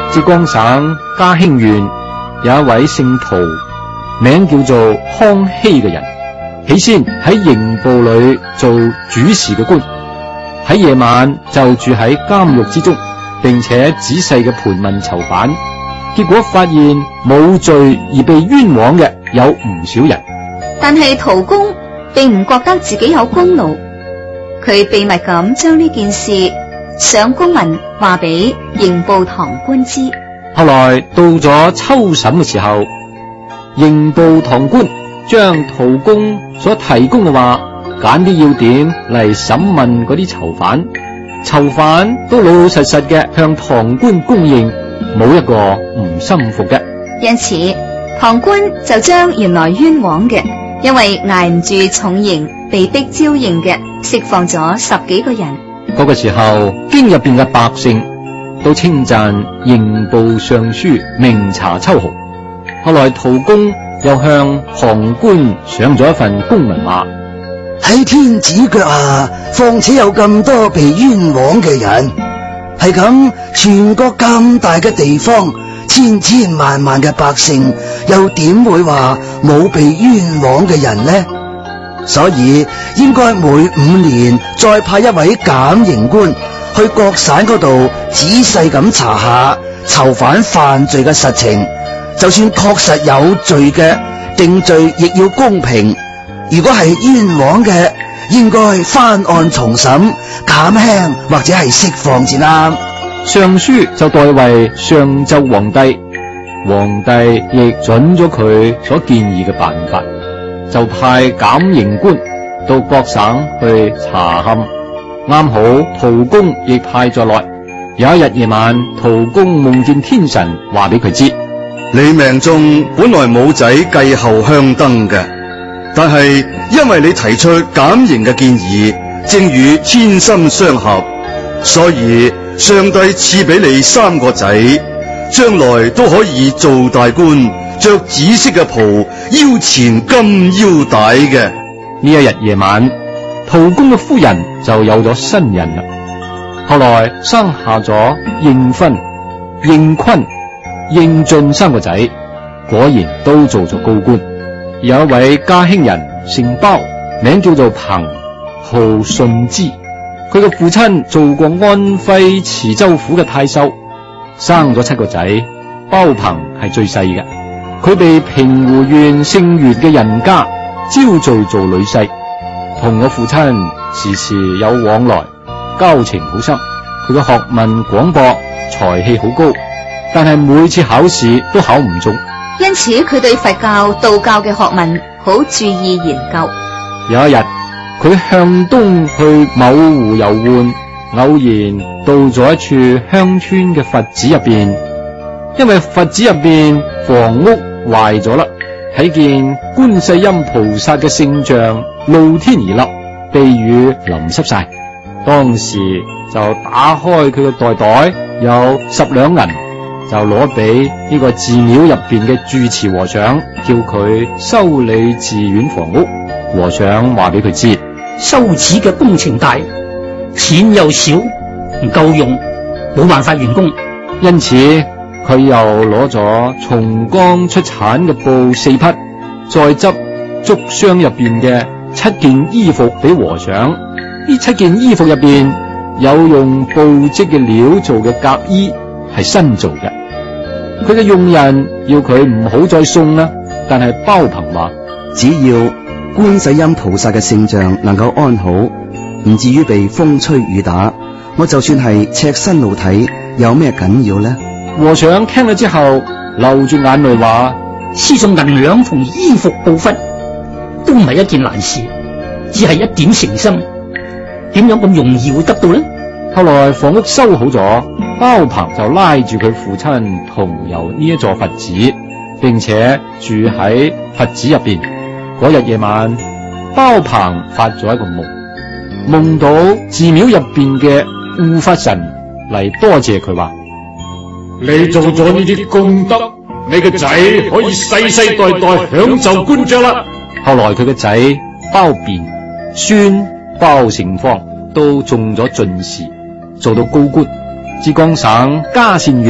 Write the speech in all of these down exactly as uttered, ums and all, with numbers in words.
浙江省嘉興縣有一位姓陶，名叫做康熙嘅人，起先喺刑部裏做主事嘅官，喺夜晚就住喺監獄之中，並且仔細嘅盤問囚犯，結果發現冇罪而被冤枉嘅有唔少人。 但係陶公並唔覺得自己有功勞，佢秘密咁將呢件事上公文話俾刑部堂官知。 後來到咗秋審嘅時候，刑部堂官將陶公所提供嘅話揀啲要點嚟審問嗰啲囚犯，囚犯都老老實實嘅向堂官供認，冇一個唔心服嘅。 因此堂官就將原來冤枉嘅，因為挨唔住重刑被逼招認嘅，釋放咗十幾個人。 嗰個時候京入邊嘅百姓都稱讚刑部尚書明察秋毫。後來陶公又向堂官上咗一份公文，話喺天子腳下，況且有咁多被冤枉嘅人，係咁全國咁大嘅地方，千千萬萬嘅百姓，又點會話冇被冤枉嘅人呢？所以應該每五年再派一位減刑官去各省嗰度仔細咁查下囚犯犯罪嘅實情，就算確實有罪嘅，定罪亦要公平。如果係冤枉嘅，應該翻案重審，減輕或者係釋放先啱。 上書就代為上奏皇帝，皇帝亦准咗佢所建議嘅辦法，就派減刑官到各省去查勘。啱好陶公亦派咗來。有一日夜晚，陶公夢見天神話俾佢知， 你命中本來冇仔繼後香燈嘅，但係因為你提出減刑嘅建議，正與天心相合，所以上帝賜俾你三個仔，將來都可以做大官，着紫色嘅袍，腰纏金腰帶嘅。 呢一日夜晚，陶公嘅夫人就有咗新人啦。後來生下咗應芬、應坤、應進三個仔，果然都做咗高官。有一位嘉興人姓包，名叫做彭，號順之。佢嘅父親做過安徽池州府嘅太守，生咗七個仔，包鵬係最細嘅。佢被平湖縣姓袁嘅人家招聚做女婿，同我父親時時有往來，交情好深。佢嘅學問廣博，才氣好高，但係每次考試都考唔中， 因此佢對佛教、道教嘅學問好注意研究。 有一日，佢向東去某湖遊玩，偶然到咗一處鄉村嘅佛寺入邊，因為佛寺入邊房屋壞咗啦，睇見觀世音菩薩嘅聖像露天而立，被雨淋濕晒。當時就打開佢嘅袋袋，有十兩銀，就攞俾呢個寺廟入邊嘅住持和尚，叫佢修理寺院房屋。和尚話俾佢知， 修寺嘅工程大，錢又少，唔夠用，冇辦法完工。 因此佢又攞咗松江出產嘅布四匹，再執竹箱入邊嘅七件衣服俾和尚。呢七件衣服入邊有用布織嘅料做嘅甲衣，係新做嘅。佢嘅用人要佢唔好再送啦，但係包鵬話， 只要觀世音菩薩嘅聖像能夠安好，唔至於被風吹雨打，我就算係赤身露體，有咩緊要呢？ 和尚聽咗之後流住眼淚話， 輸送銀兩同衣服布匹都唔係一件難事，只係一點誠心，點樣咁容易會得到呢？ 後來房屋修好咗，包鵬就拉住佢父親同遊呢一座佛寺，並且住喺佛寺入邊。嗰日夜晚，包鵬發咗一個夢，夢到寺廟入邊嘅護法神嚟多謝佢，話， 你做咗呢啲功德，你個仔可以世世代代享受官爵啦。 後來佢個仔包辯、孫包成方都中咗進士，做到高官。浙江省嘉善縣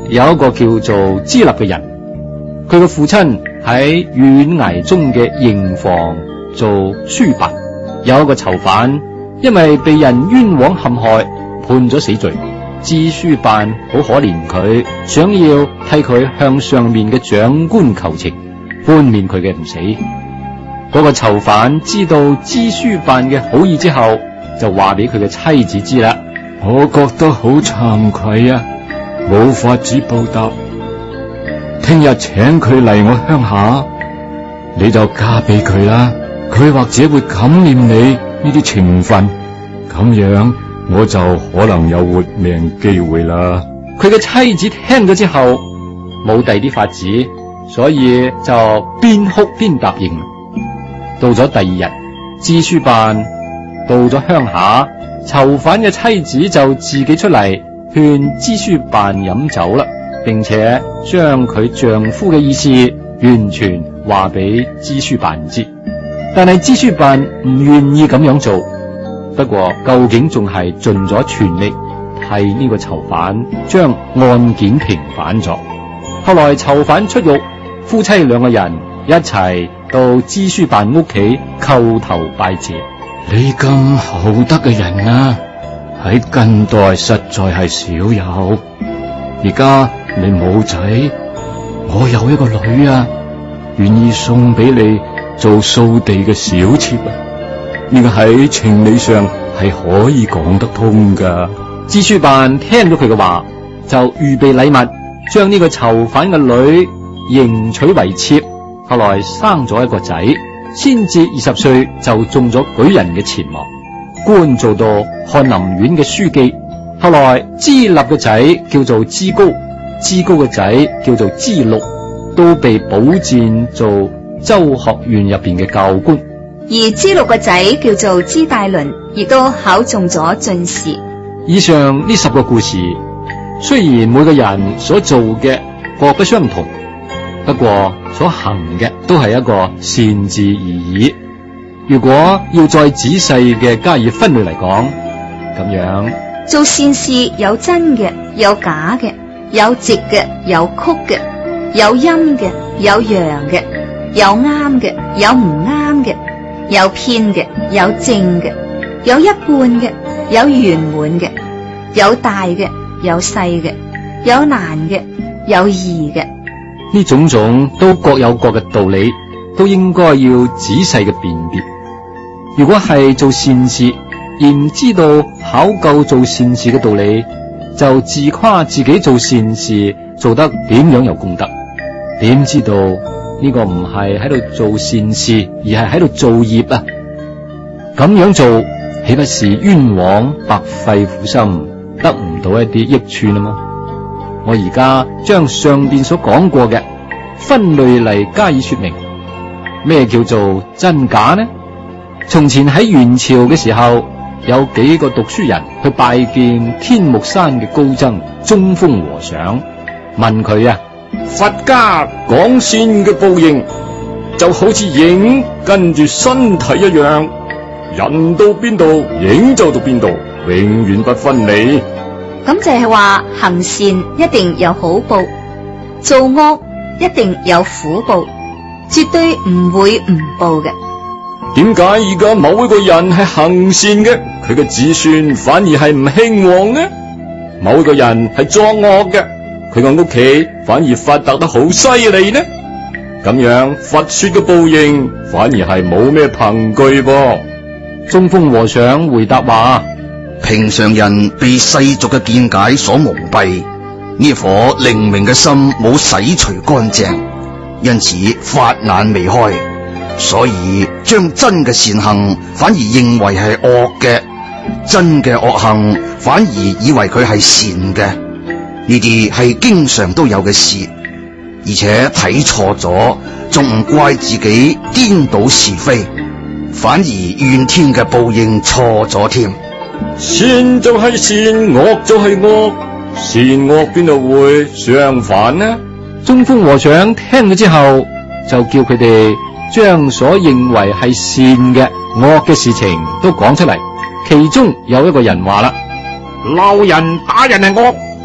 有一個叫做支立嘅人，佢嘅父親喺縣衙中嘅刑房做書辦，有一個囚犯因為被人冤枉陷害，判咗死罪。支書辦好可憐佢，想要替佢向上面嘅長官求情，寬免佢嘅唔死。嗰個囚犯知道支書辦嘅好意之後，就話俾佢嘅妻子知啦。 我覺得好慚愧啊，冇法子報答。聽日請佢嚟我鄉下，你就嫁俾佢啦。佢或者會感念你呢啲情分，咁樣我就可能有活命機會啦。 佢嘅妻子聽咗之後，冇第啲法子，所以就邊哭邊答應。到咗第二日，支書辦到咗鄉下，囚犯嘅妻子就自己出嚟勸支書辦飲酒啦，並且將佢丈夫嘅意思完全話俾支書辦知。但係支書辦唔願意咁樣做，不過究竟仲係盡咗全力替呢個囚犯將案件平反咗。後來囚犯出獄，夫妻兩個人一齊到支書辦屋企叩頭拜謝。 你咁厚德嘅人啊，喺近代實在係少有。而家你冇仔，我有一個女啊，願意送俾你做掃地嘅小妾啊。呢個喺情理上係可以講得通噶。 支書辦聽咗佢嘅話，就預備禮物，將呢個囚犯嘅女迎娶為妾。後來生咗一個仔，先至二十歲就中咗舉人嘅前茅，官做到翰林院嘅書記。後來支立嘅仔叫做支高，支高嘅仔叫做支祿，都被保薦做州學院入邊嘅教官。 而支祿嘅仔叫做支大倫，亦都考中咗進士。 以上呢十個故事，雖然每個人所做嘅各不相同，不過所行嘅都係一個善字而已。如果要再仔細嘅加以分類嚟講，咁樣做善事有真嘅，有假嘅，有直嘅，有曲嘅，有陰嘅，有陽嘅，有啱嘅，有唔啱嘅，有偏嘅，有正嘅，有一半嘅，有圓滿嘅，有大嘅，有細嘅，有難嘅，有易嘅。 呢種種都各有各嘅道理，都應該要仔細嘅辨別。如果係做善事而唔知道考究做善事嘅道理，就自誇自己做善事做得點樣有功德，點知道呢個唔係喺度做善事，而係喺度做業啊！咁樣做豈不是冤枉白費苦心，得唔到一啲益處啦嗎？我而家將上邊所講過嘅分類嚟加以說明。咩叫做真假呢？從前喺元朝嘅時候，有幾個讀書人去拜見天目山嘅高僧中峰和尚，問佢啊， 佛家講善嘅報應就好似影跟住身體一樣，人到邊度影就到邊度，永遠不分離。 咁就係話行善一定有好報，做惡一定有苦報，絕對唔會唔報嘅。 點解而家某一個人係行善嘅，佢嘅子孫反而係唔興旺呢？某一個人係作惡嘅，佢個屋企反而發達得好犀利呢？咁樣佛說嘅報應反而係冇咩憑據噃。 中峰和尚回答話， 平常人被世俗嘅見解所蒙蔽，呢顆靈明嘅心冇洗除乾淨，因此法眼未開，所以將真嘅善行反而認為係惡嘅，真嘅惡行反而以為佢係善嘅。呢啲係經常都有嘅事，而且睇錯咗，仲唔怪自己顛倒是非，反而怨天嘅報應錯咗添。 善就係善，惡就係惡，善惡邊度會相反呢？ 中峰和尚聽咗之後，就叫佢哋將所認為係善嘅惡嘅事情都講出嚟。其中有一個人話啦， 鬧人打人係惡，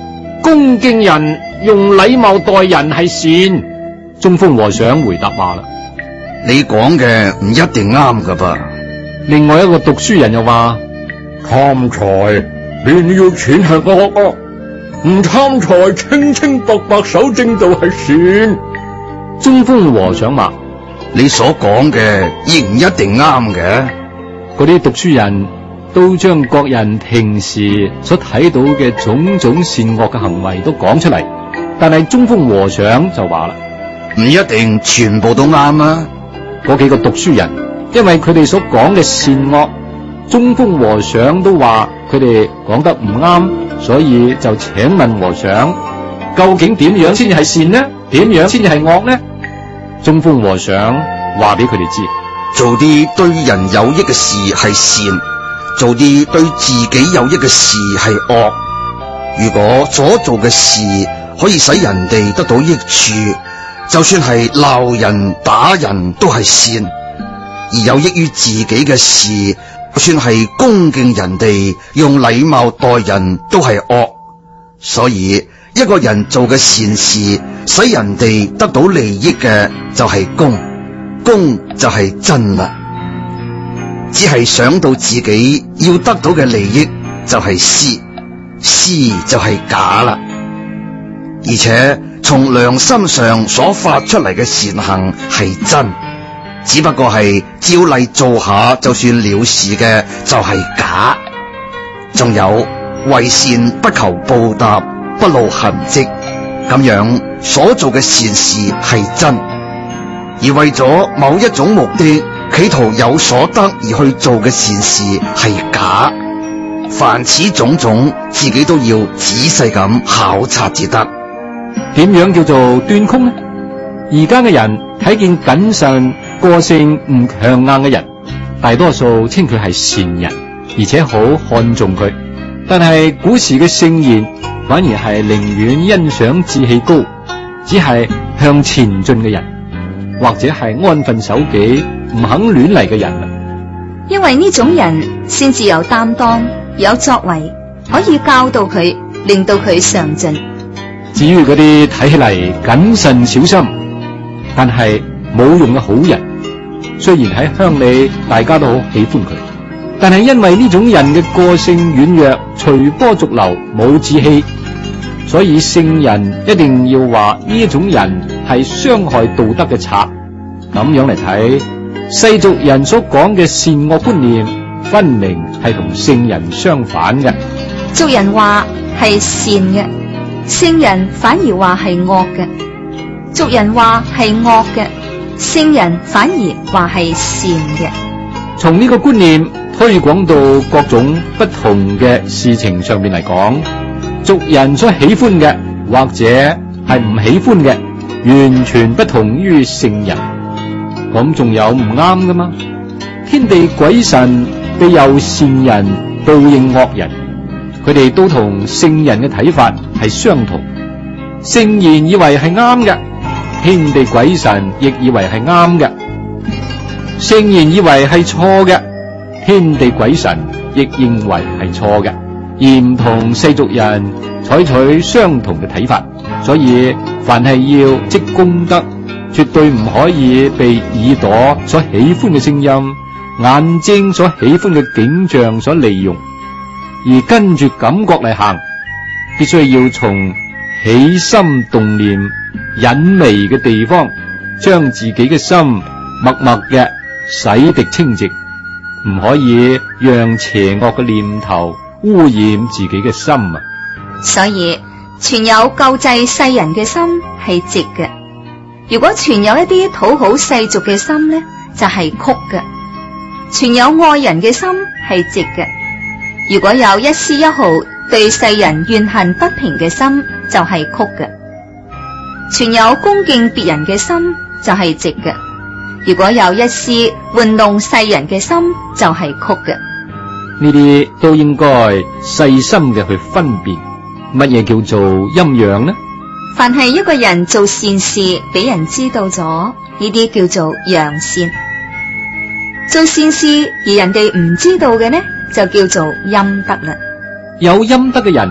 恭敬人、用禮貌待人係善。中風和尚回答話啦： 你講嘅唔一定啱噶噃。 另外一個讀書人又話： 貪財便要錢係惡惡，唔貪財清清白白守正道係善。 中風和尚話： 你所講嘅亦唔一定啱嘅。 嗰啲讀書人都將各人平時所睇到嘅種種善惡嘅行為都講出嚟，但係中風和尚就話啦： 唔一定全部都啱啊。 嗰幾個讀書人因為佢哋所講嘅善惡，中風和尚都話佢哋講得唔啱，所以就請問和尚，究竟點樣先至係善呢？點樣先至係惡呢？中風和尚話俾佢哋知： 做啲對人有益嘅事係善，做啲對自己有益嘅事係惡。如果所做嘅事可以使人哋得到益處，就算係鬧人打人都係善；而有益於自己嘅事，就算係恭敬人哋、用禮貌待人都係惡。所以一個人做嘅善事，使人哋得到利益嘅就係公，公就係真啦。只係想到自己要得到嘅利益就係私，私就係假啦。而且從良心上所發出嚟嘅善行係真，只不過係照例做下就算了事嘅就係假。仲有為善不求報答，不露痕跡，咁樣所做嘅善事係真，而為咗某一種目的企圖有所得而去做嘅善事係假。凡此種種，自己都要仔細咁考察至得。 點樣叫做斷空呢？而家嘅人睇見謹慎、個性唔強硬嘅人，大多數稱佢係善人，而且好看重佢。但係古時嘅聖賢反而係寧願欣賞志氣高、只係向前進嘅人，或者係安分守己、唔肯亂嚟嘅人。 因為呢種人先至有擔當、有作為，可以教導佢，令到佢上進。 至於嗰啲睇起嚟謹慎小心，但係冇用嘅好人，雖然喺鄉里大家都好喜歡佢，但係因為呢種人嘅個性軟弱、隨波逐流、冇志氣，所以聖人一定要話呢一種人係傷害道德嘅賊。咁樣嚟睇，世俗人所講嘅善惡觀念，分明係同聖人相反嘅。 俗人話係善嘅，聖人反而話係惡嘅；俗人話係惡嘅，聖人反而話係善嘅。 從呢個觀念推廣到各種不同嘅事情上面嚟講，俗人所喜歡嘅或者係唔喜歡嘅，完全不同於聖人。咁仲有唔啱噶嘛？天地鬼神都有善人報應惡人，佢哋都同聖人嘅睇法係相同。聖賢以為係啱嘅，天地鬼神亦以為係啱嘅；聖賢以為係錯嘅，天地鬼神亦認為係錯嘅，而唔同世俗人採取相同嘅睇法。所以凡係要積功德，絕對唔可以被耳朵所喜歡嘅聲音、眼睛所喜歡嘅景象所利用，而跟住感覺嚟行，必須要從起心動念隱微嘅地方，將自己嘅心默默嘅洗滌清淨，唔可以讓邪惡嘅念頭污染自己嘅心啊！ 所以存有救濟世人嘅心係直嘅，如果存有一啲討好世俗嘅心呢，就係曲嘅；存有愛人嘅心係直嘅，如果有一絲一毫對世人怨恨不平嘅心，就係曲嘅；存有恭敬別人嘅心就係直嘅，如果有一絲玩弄世人嘅心，就係曲嘅。 呢啲都應該細心嘅去分辨，乜嘢叫做陰陽呢？ 凡係一個人做善事俾人知道咗，呢啲叫做陽善；做善事而人哋唔知道嘅呢，就叫做陰德啦。 有陰德嘅人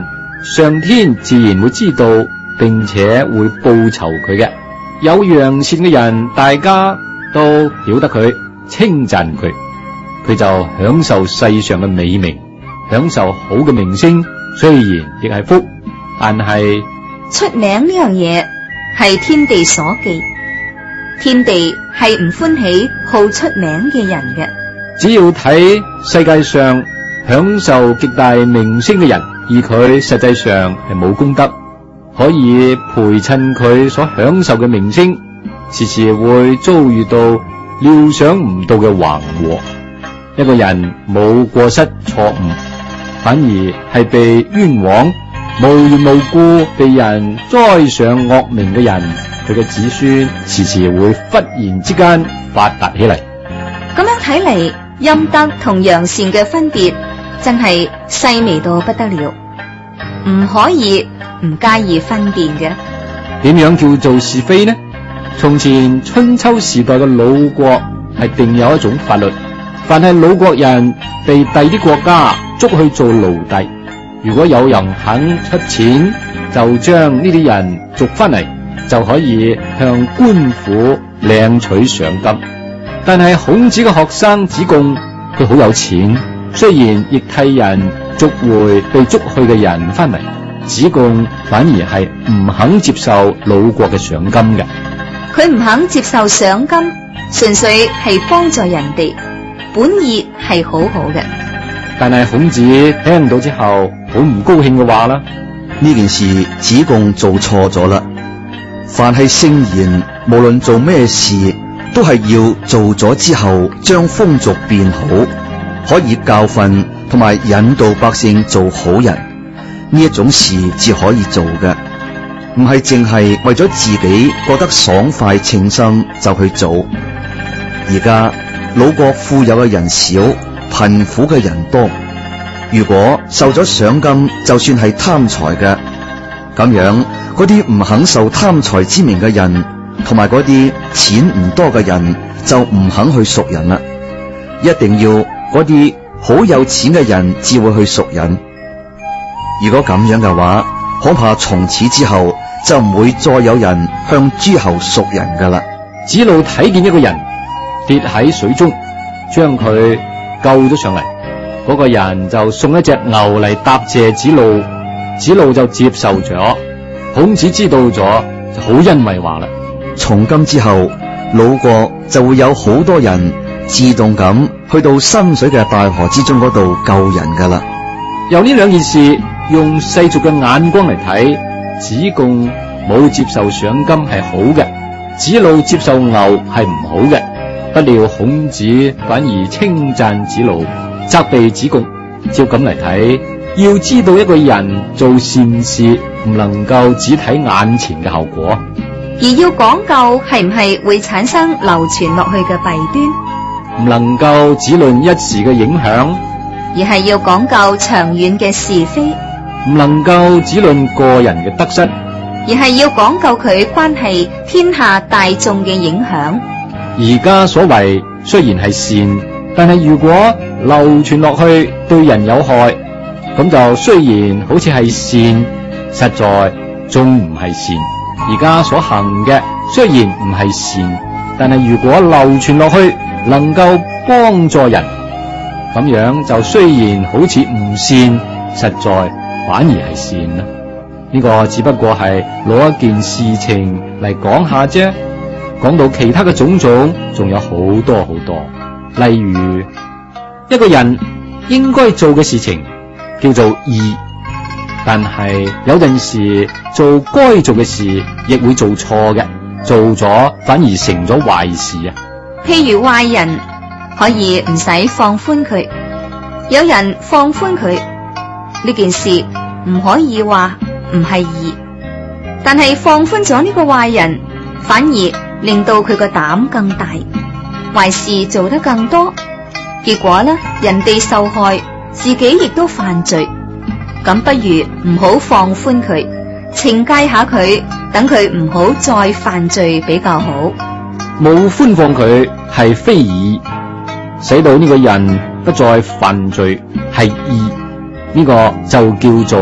上天自然會知道，並且會報酬佢嘅。有良善嘅人，大家都曉得佢，稱讚佢，佢就享受世上嘅美名，享受好嘅名聲。雖然亦係福，但係出名呢樣嘢係天地所忌，天地係唔歡喜好出名嘅人嘅。 只要睇世界上享受極大名聲嘅人，而佢實際上係冇功德，可以陪襯佢所享受嘅名聲，時時會遭遇到料想唔到嘅橫禍。一個人冇過失錯誤，反而係被冤枉，無緣無故被人栽上惡名嘅人，佢嘅子孫時時會忽然之間發達起嚟。 咁樣睇嚟，陰德同陽善嘅分別真係細微到不得了，唔可以唔加以分辨嘅。 點樣叫做是非呢？從前春秋時代嘅魯國係定有一種法律，凡係魯國人被第啲國家捉去做奴隸，如果有人肯出錢，就將呢啲人捉翻嚟，就可以向官府領取賞金。但係孔子嘅學生子貢，佢好有錢，雖然亦替人捉回被捉去嘅人翻嚟，子貢反而係唔肯接受魯國嘅賞金嘅。 佢唔肯接受賞金，純粹係幫助人哋，本意係好好嘅。 但係孔子聽到之後，好唔高興嘅話啦， 呢件事子貢做錯咗啦。凡係聖賢，無論做咩事，都係要做咗之後，將風俗變好，可以教訓同埋引導百姓做好人，呢一種事至可以做嘅，唔係淨係為咗自己覺得爽快稱心就去做。而家魯國富有嘅人少，貧苦嘅人多，如果受咗賞金，就算係貪財嘅，咁樣嗰啲唔肯受貪財之名嘅人，同埋嗰啲錢唔多嘅人，就唔肯去贖人啦。一定要嗰啲好有錢嘅人至會去贖人。如果咁樣嘅話，恐怕從此之後就唔會再有人向諸侯贖人噶啦。 子路睇見一個人跌喺水中，將佢救咗上嚟，嗰、那個人就送一隻牛嚟答謝子路，子路就接受咗。孔子知道咗就好欣慰話啦， 從今之後，魯國就會有好多人自動咁去到深水嘅大河之中嗰度救人噶啦。 由呢兩件事用世俗嘅眼光嚟睇，子貢冇接受賞金係好嘅，子路接受牛係唔好嘅。不料孔子反而稱讚子路，責備子貢。照咁嚟睇，要知道一個人做善事唔能夠只睇眼前嘅後果， 而要講究係唔係會產生流傳落去嘅弊端， 唔能夠只論一時嘅影響， 而係要講究長遠嘅是非， 唔能夠只論個人嘅得失， 而係要講究佢關係天下大眾嘅影響。 而家所謂雖然係善，但係如果流傳落去對人有害，咁就雖然好似係善，實在仲唔係善。而家所行嘅雖然唔係善，但係如果流傳落去能夠幫助人，咁樣就雖然好似唔善，實在反而係善啦。呢個只不過係攞一件事情嚟講下啫，講到其他嘅種種，仲有好多好多。例如一個人應該做嘅事情叫做義，但係有陣時做該做嘅事亦會做錯嘅，做咗反而成咗壞事啊。 譬如壞人可以唔使放寬佢，有人放寬佢，呢件事唔可以話唔係義，但係放寬咗呢個壞人，反而令到佢個膽更大，壞事做得更多，結果呢，人哋受害，自己亦都犯罪。咁不如唔好放寬佢，懲戒下佢，等佢唔好再犯罪比較好。 冇寬放佢係非義，使到呢個人不再犯罪係義，呢個就叫做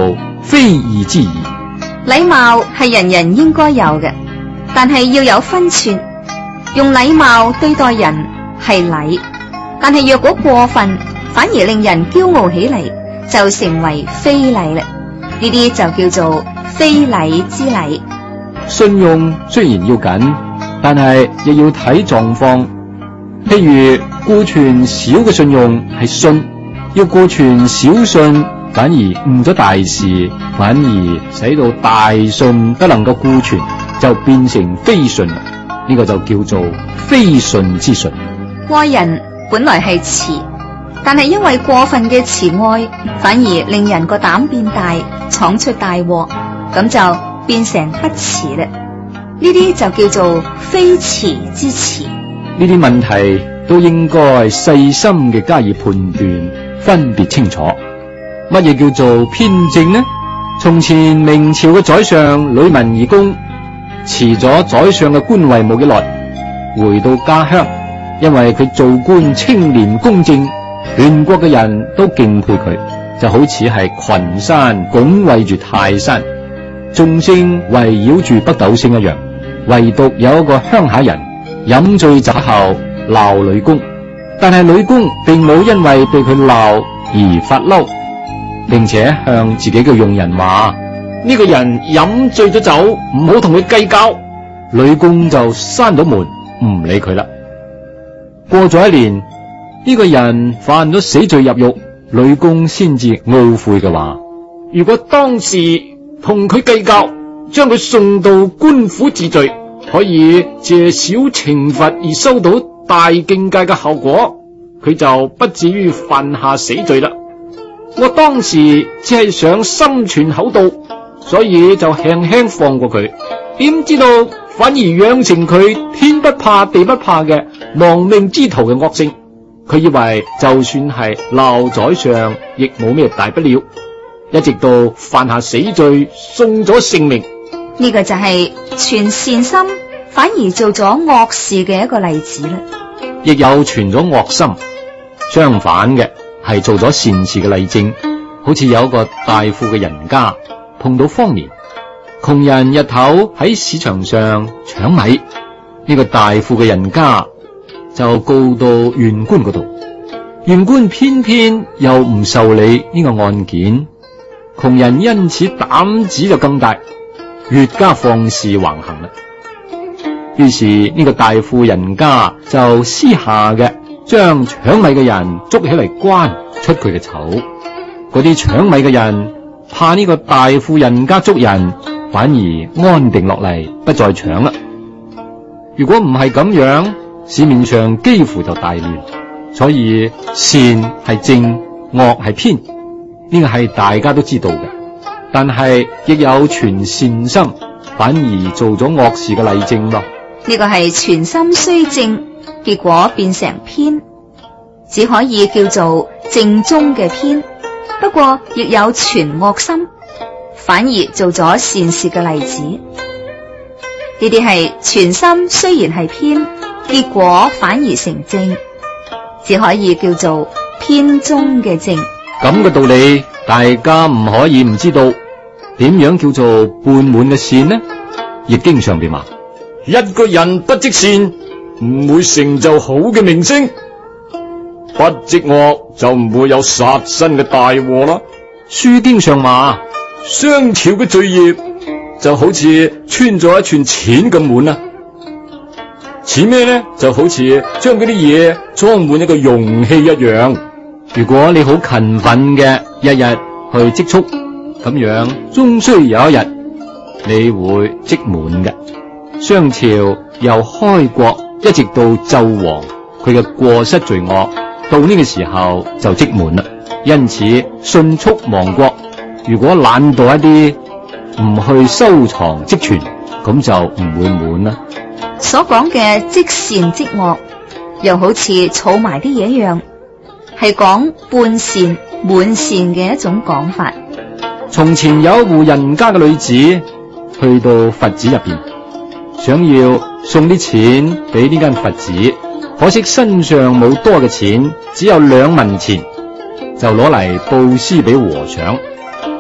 非義之義。 禮貌係人人應該有嘅，但係要有分寸。用禮貌對待人係禮，但係若果過分，反而令人驕傲起嚟，就成為非禮啦。呢啲就叫做非禮之禮。 信用雖然要緊，但係亦要睇狀況。譬如顧全少嘅信用係信，要顧全小信，反而誤咗大事，反而使到大信不能夠顧全，就變成非信。呢個就叫做非信之信。 愛人本來係慈，但係因為過分嘅慈愛，反而令人個膽變大，闖出大禍，咁就變成不慈啦。呢啲就叫做非慈之慈。 呢啲問題都應該細心嘅加以判斷，分別清楚。乜嘢叫做偏正呢？從前明朝嘅宰相呂文義公辭咗宰相嘅官位冇幾耐，回到家鄉，因為佢做官清廉公正，全國嘅人都敬佩佢，就好似係群山拱衛住泰山，眾星圍繞住北斗星一樣。唯獨有一個鄉下人飲醉酒後鬧呂公，但係呂公並冇因為被佢鬧而發嬲，並且向自己嘅用人話：呢個人飲醉咗酒，唔好同佢計較。呂公就閂咗門，唔理佢啦。過咗一年，呢個人犯咗死罪入獄，呂公先至懊悔嘅話：如果當時同佢計較，將佢送到官府治罪，可以借小懲罰而收到大境界嘅效果，佢就不至於犯下死罪啦。我當時只係想心存厚道，所以就輕輕放過佢，點知道反而養成佢天不怕地不怕嘅亡命之徒嘅惡性。佢以為就算係鬧宰相，亦冇咩大不了，一直到犯下死罪，送咗性命。 呢個就係存善心反而做咗惡事嘅一個例子啦。 亦有存咗惡心，相反嘅係做咗善事嘅例證。好似有一個大富嘅人家碰到荒年，窮人日頭喺市場上搶米，呢個大富嘅人家就告到縣官嗰度，縣官偏偏又唔受理呢個案件，窮人因此膽子就更大，越加放肆橫行啦。於是呢個大富人家就私下嘅將搶米嘅人捉起嚟關，出佢嘅醜。嗰啲搶米嘅人怕呢個大富人家捉人，反而安定落嚟，不再搶啦。如果唔係咁樣，市面上幾乎就大亂。所以善係正，惡係偏，呢個係大家都知道嘅。但係亦有存善心反而做咗惡事嘅例證咯。 呢個係全心雖正，結果變成偏，只可以叫做正宗嘅偏。不過亦有全惡心，反而做咗善事嘅例子。呢啲係全心雖然係偏，結果反而成正，只可以叫做偏中嘅正。 咁嘅道理，大家唔可以唔知道。點樣叫做半滿嘅善呢？易經上邊話： 一個人不積善，唔會成就好嘅名聲；不積惡，就唔會有殺身嘅大禍啦。 書經上話： 商朝嘅罪孽就好似穿咗一串錢咁滿啊！似咩呢？就好似將嗰啲嘢裝滿一個容器一樣。 如果你好勤奮嘅，日日去積蓄，咁樣終須有一日你會積滿嘅。商朝由開國一直到紂王，佢嘅過失罪惡到呢個時候就積滿啦，因此迅速亡國。如果懶惰一啲，唔去收藏積存，咁就唔會滿啦。 所講嘅積善積惡，又好似儲埋啲嘢一樣，係講半善滿善嘅一種講法。 從前有一戶人家嘅女子去到佛寺入邊，想要送啲錢俾呢間佛寺，可惜身上冇多嘅錢，只有兩文錢，就攞嚟布施俾和尚。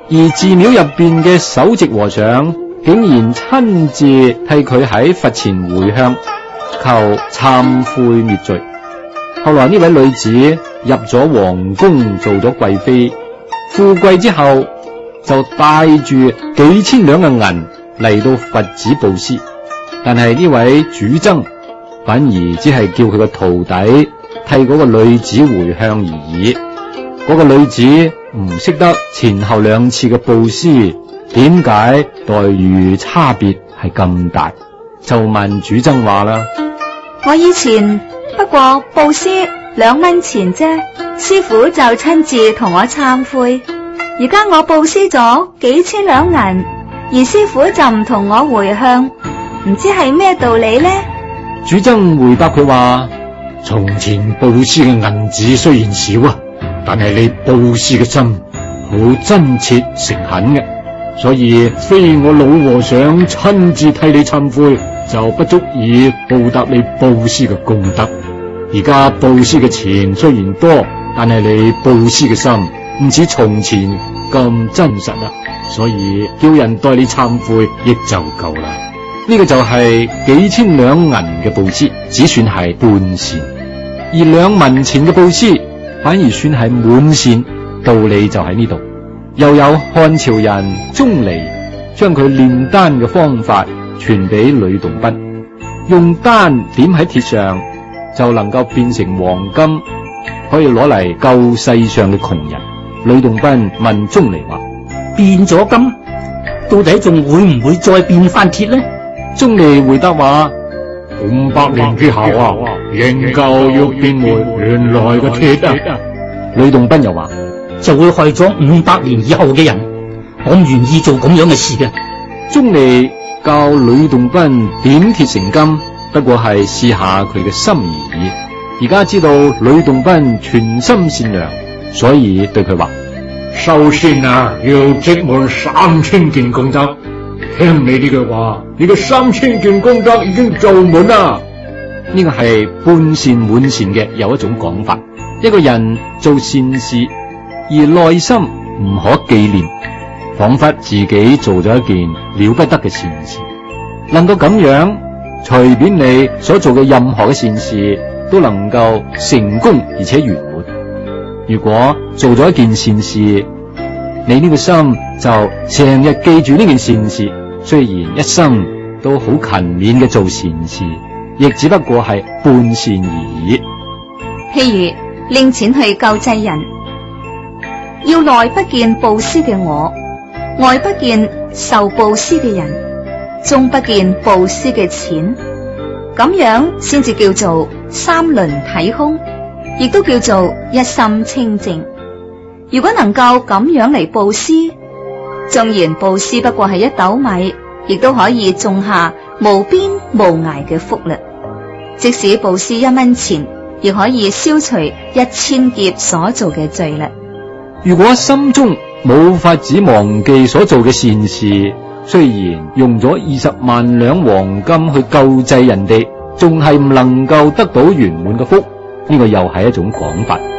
而寺廟入邊嘅首席和尚竟然親自替佢喺佛前回向，求懺悔滅罪。後來呢位女子入咗皇宮做咗貴妃，富貴之後就帶住幾千兩嘅銀嚟到佛寺布施，但係呢位主僧反而只係叫佢個徒弟替嗰個女子回向而已。嗰、那個女子唔識得前後兩次嘅布施，點解待遇差別係咁大？就問主僧話啦： 我以前不過布施兩蚊錢啫，師傅就親自同我懺悔。而家我布施咗幾千兩銀，而師傅就唔同我回向，唔知係咩道理呢？ 主僧回答佢話： 從前布施嘅銀子雖然少啊，但係你布施嘅心好真切誠懇嘅，所以非我老和尚親自替你懺悔，就不足以報答你布施嘅功德。而家布施嘅錢雖然多，但係你布施嘅心唔似從前咁真實啦，所以叫人代你懺悔亦就夠啦。 呢個就係幾千兩銀嘅布施，只算係半善；而兩文錢嘅布施反而算係滿善。道理就喺呢度。又有漢朝人鍾離將佢煉丹嘅方法傳俾呂洞賓，用丹點喺鐵上就能夠變成黃金，可以攞嚟救世上嘅窮人。呂洞賓問鍾離話： 變咗金，到底仲會唔會再變翻鐵呢？ 鍾離回答話： 五百年之後啊，仍舊要變回原來嘅鐵啊！ 呂洞賓又話： 就會害咗五百年以後嘅人，我唔願意做咁樣嘅事嘅。 鍾離教呂洞賓點鐵成金，不過係試下佢嘅心而已。而家知道呂洞賓全心善良，所以對佢話： 修仙啊，要積滿三千件功德。聽你呢句話，你嘅三千件功德已經做滿啦。 呢個係半善滿善嘅有一種講法。一個人做善事，而內心唔可紀念，仿佛自己做咗一件了不得嘅善事。能夠咁樣，隨便你所做嘅任何嘅善事都能夠成功而且圓滿。如果做咗一件善事，你呢個心就成日記住呢件善事，雖然一生都好勤勉嘅做善事，亦只不過係半善而已。 譬如拎錢去救濟人，要內不見布施嘅我，外不見受布施嘅人，中不見布施嘅錢，咁樣先至叫做三輪體空，亦都叫做一心清淨。如果能夠咁樣嚟布施，縱然布施不過係一斗米，亦都可以種下無邊無涯嘅福啦。即使布施一蚊錢，亦可以消除一千劫所做嘅罪啦。 如果心中冇法子忘記所做嘅善事，雖然用咗二十萬兩黃金去救濟人哋，仲係唔能夠得到圓滿嘅福，呢個又係一種講法。